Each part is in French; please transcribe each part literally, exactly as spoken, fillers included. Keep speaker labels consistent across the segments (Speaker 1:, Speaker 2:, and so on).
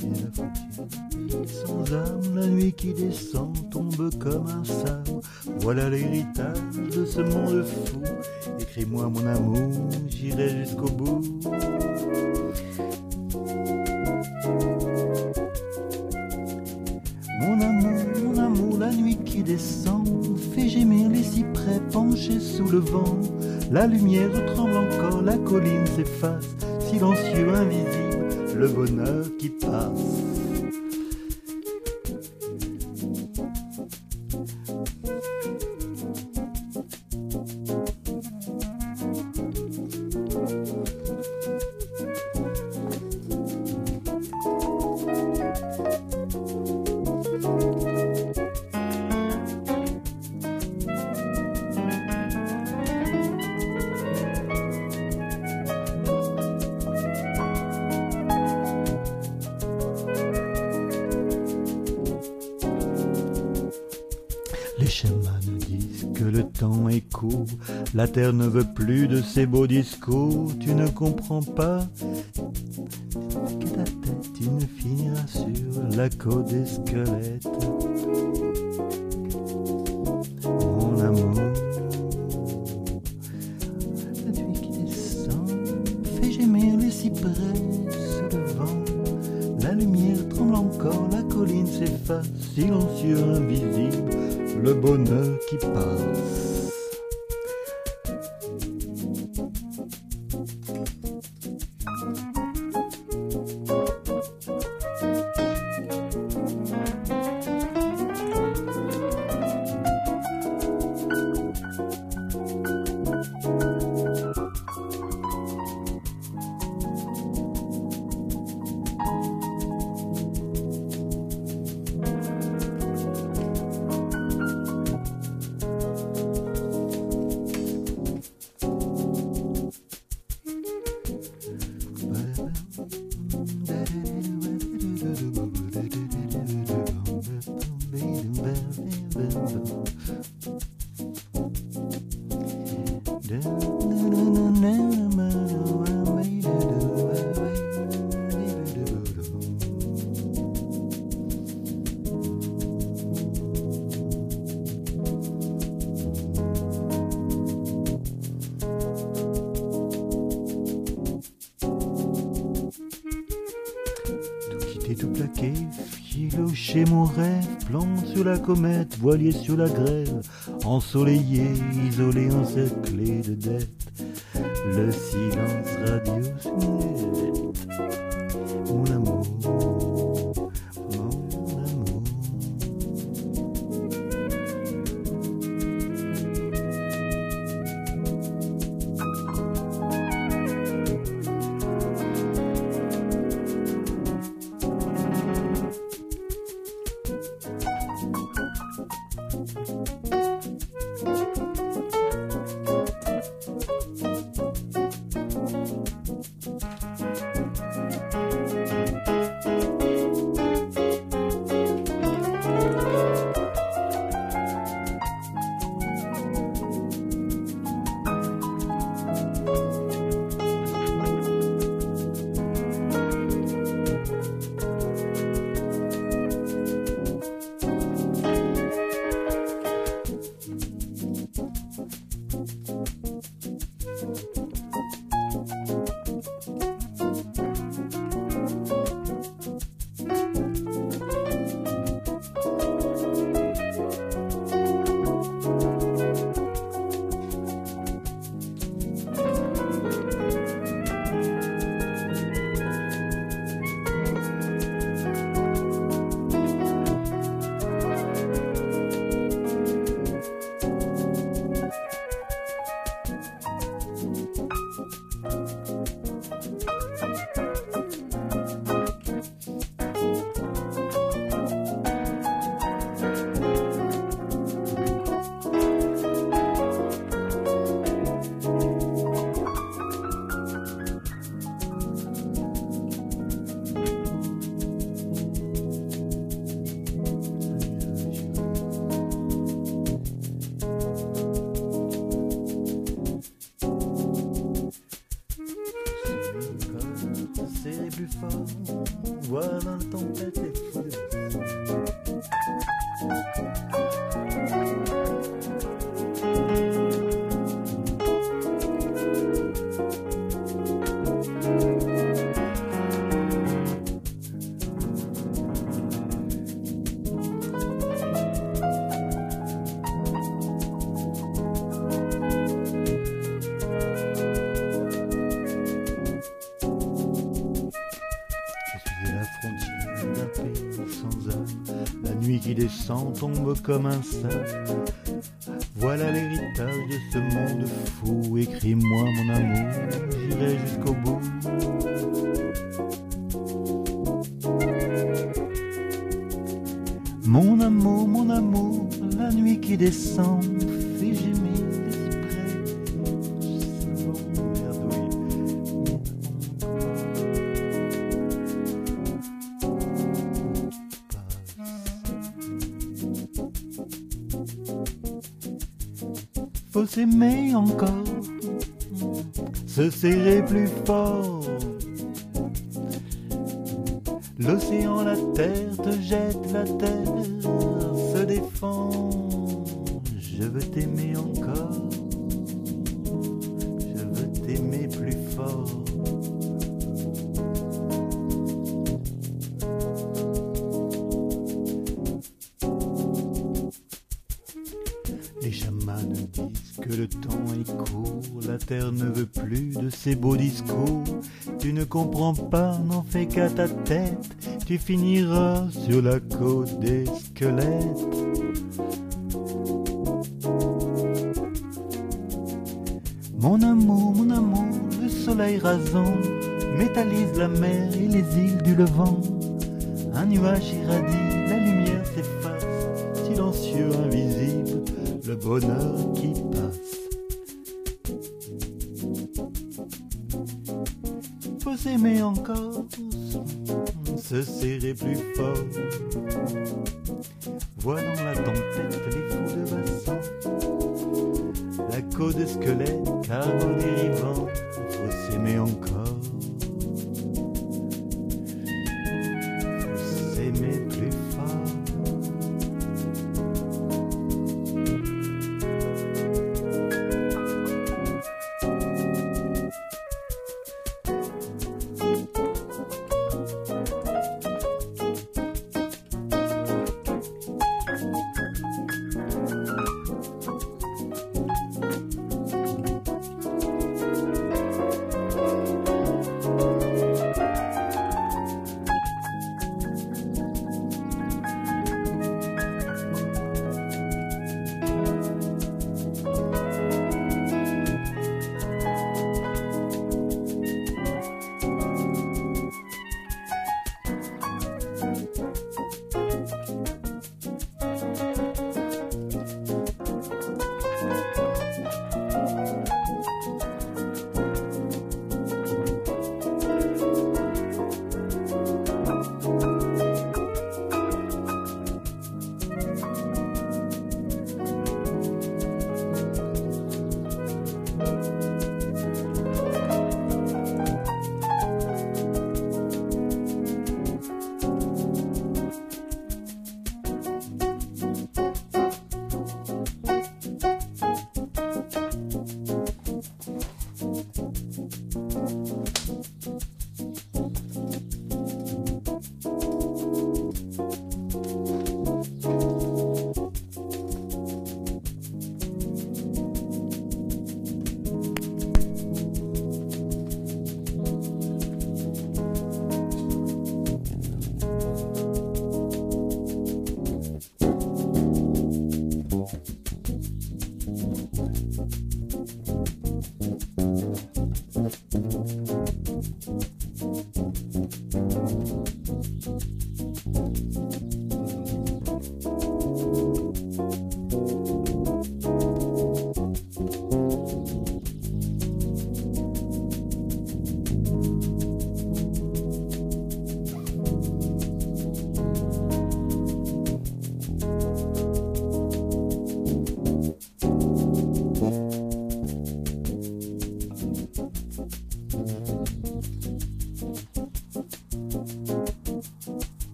Speaker 1: vient la fortune. Sans âme, la nuit qui descend tombe comme un sabre. Voilà l'héritage de ce monde fou. Écris-moi mon amour, j'irai jusqu'au bout. Mon amour, mon amour, la nuit qui descend fait gémir les cyprès penchés sous le vent. La lumière tremble encore, la colline s'efface, silencieux, invisible, le bonheur qui passe. Les schémas nous disent que le temps est court, la terre ne veut plus de ces beaux discours. Tu ne comprends pas que ta tête, tu ne finiras sur la côte des squelettes. Mon amour, la nuit qui descend fait gémir les cyprès sous le vent. La lumière tremble encore, la colline s'efface, silencieux, invisible, le bonheur qui passe. Tout plaqué, philo chez mon rêve, plan sur la comète, voilier sur la grève, ensoleillé, isolé, encerclé de dettes, le silence radio sur mon amour, mon amour. Voilà dans la tempête les fous de qui descend tombe comme un sac. Voilà l'héritage de ce monde fou. Écris-moi mon amour, j'irai jusqu'au bout. Mon amour, mon amour, la nuit qui descend fait gémir les cyprès. Faut s'aimer encore, se serrer plus fort. L'océan, la terre te jette, la terre se défend. Je veux t'aimer encore, je veux t'aimer plus fort. Les chamans disent que le temps est court, la terre ne veut plus de ces beaux discours. Tu ne comprends pas, n'en fais qu'à ta tête, tu finiras sur la côte des squelettes. Mon amour, mon amour, le soleil rasant métallise la mer et les îles du Levant. Un nuage irradie, la lumière s'efface, silencieux, invisible, le bonheur qui passe. Faut s'aimer encore, se serrer plus fort. Vois dans la tempête les fous de bassin, la côte de squelette, cargo dérivant. Faut s'aimer encore, faut s'aimer plus fort.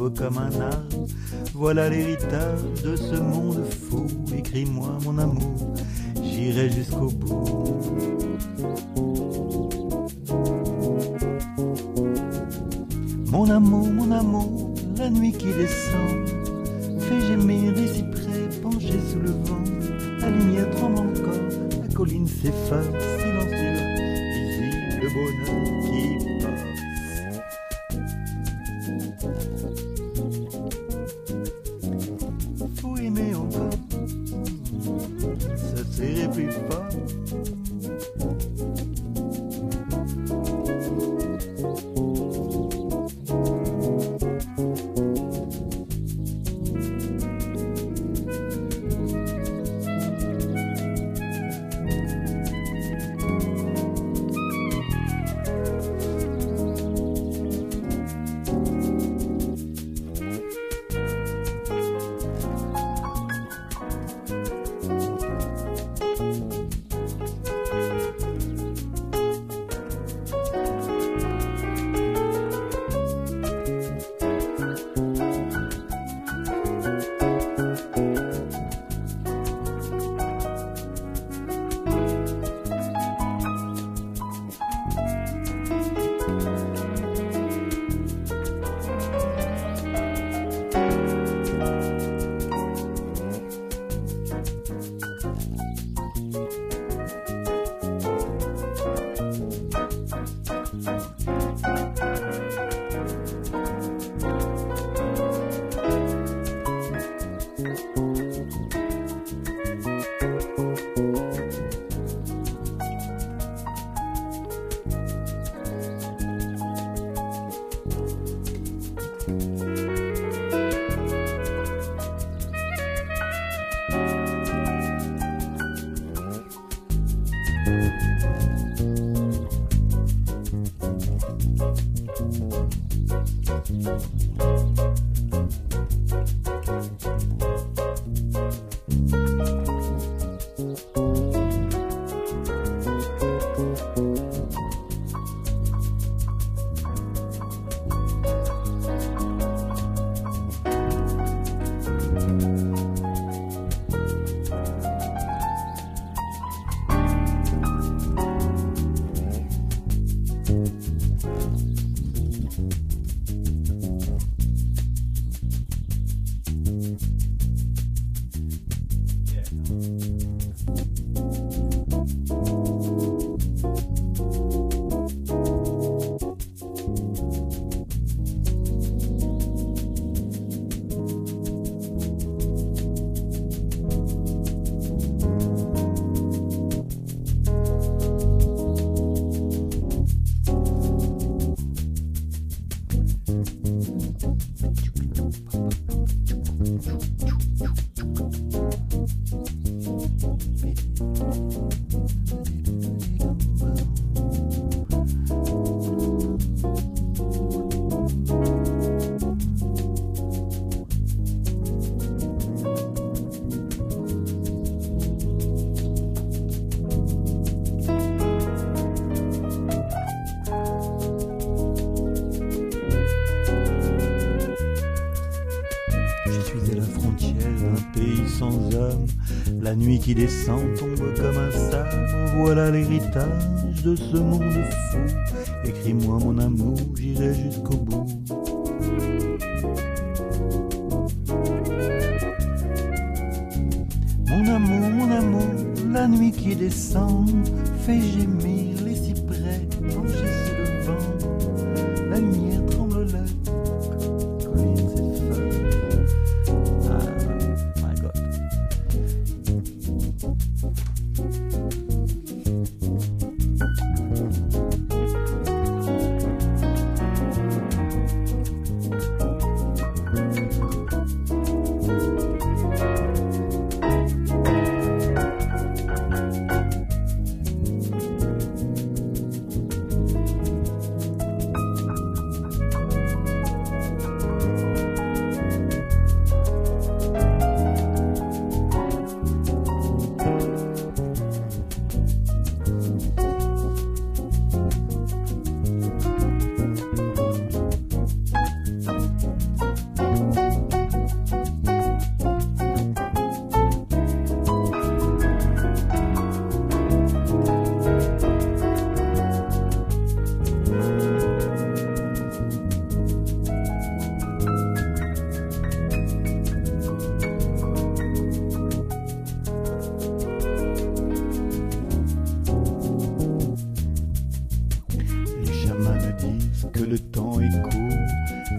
Speaker 1: tombe comme un arbre. Voilà l'héritage de ce monde fou. Écris-moi mon amour, j'irai jusqu'au bout. Mon amour, mon amour, la nuit qui descend fait gémir les cyprès penchés sous le vent. La lumière tremble encore, la colline s'efface, silencieux, visible le bonheur qui passe. Faut aimer encore, ça serait plus fort. La nuit qui descend tombe comme un sabre. Voilà l'héritage de ce monde fou. Écris-moi mon amour, j'irai jusqu'au bout. Mon amour, mon amour, la nuit qui descend fait gémir les cyprès penchés sur le vent. La lumière tremble là, colline s'efface. Ah, my God.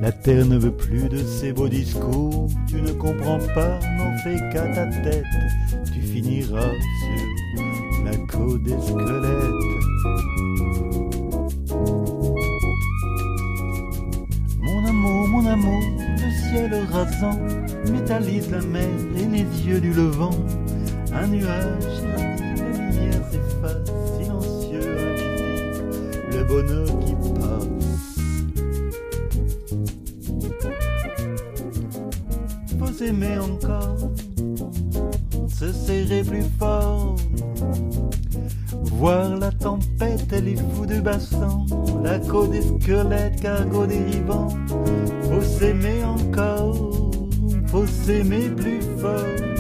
Speaker 1: La terre ne veut plus de ces beaux discours. Tu ne comprends pas, n'en fais qu'à ta tête. Tu finiras sur la côte des squelettes. Mon amour, mon amour, le ciel rasant métallise la mer et les yeux du levant. Un nuage irradie, la lumière s'efface, silencieux, invisible, le bonheur qui passe. Faut s'aimer encore, se serrer plus fort, voir la tempête et les fous de bassin, la côte des squelettes, cargo dérivant. Faut s'aimer encore, faut s'aimer plus fort.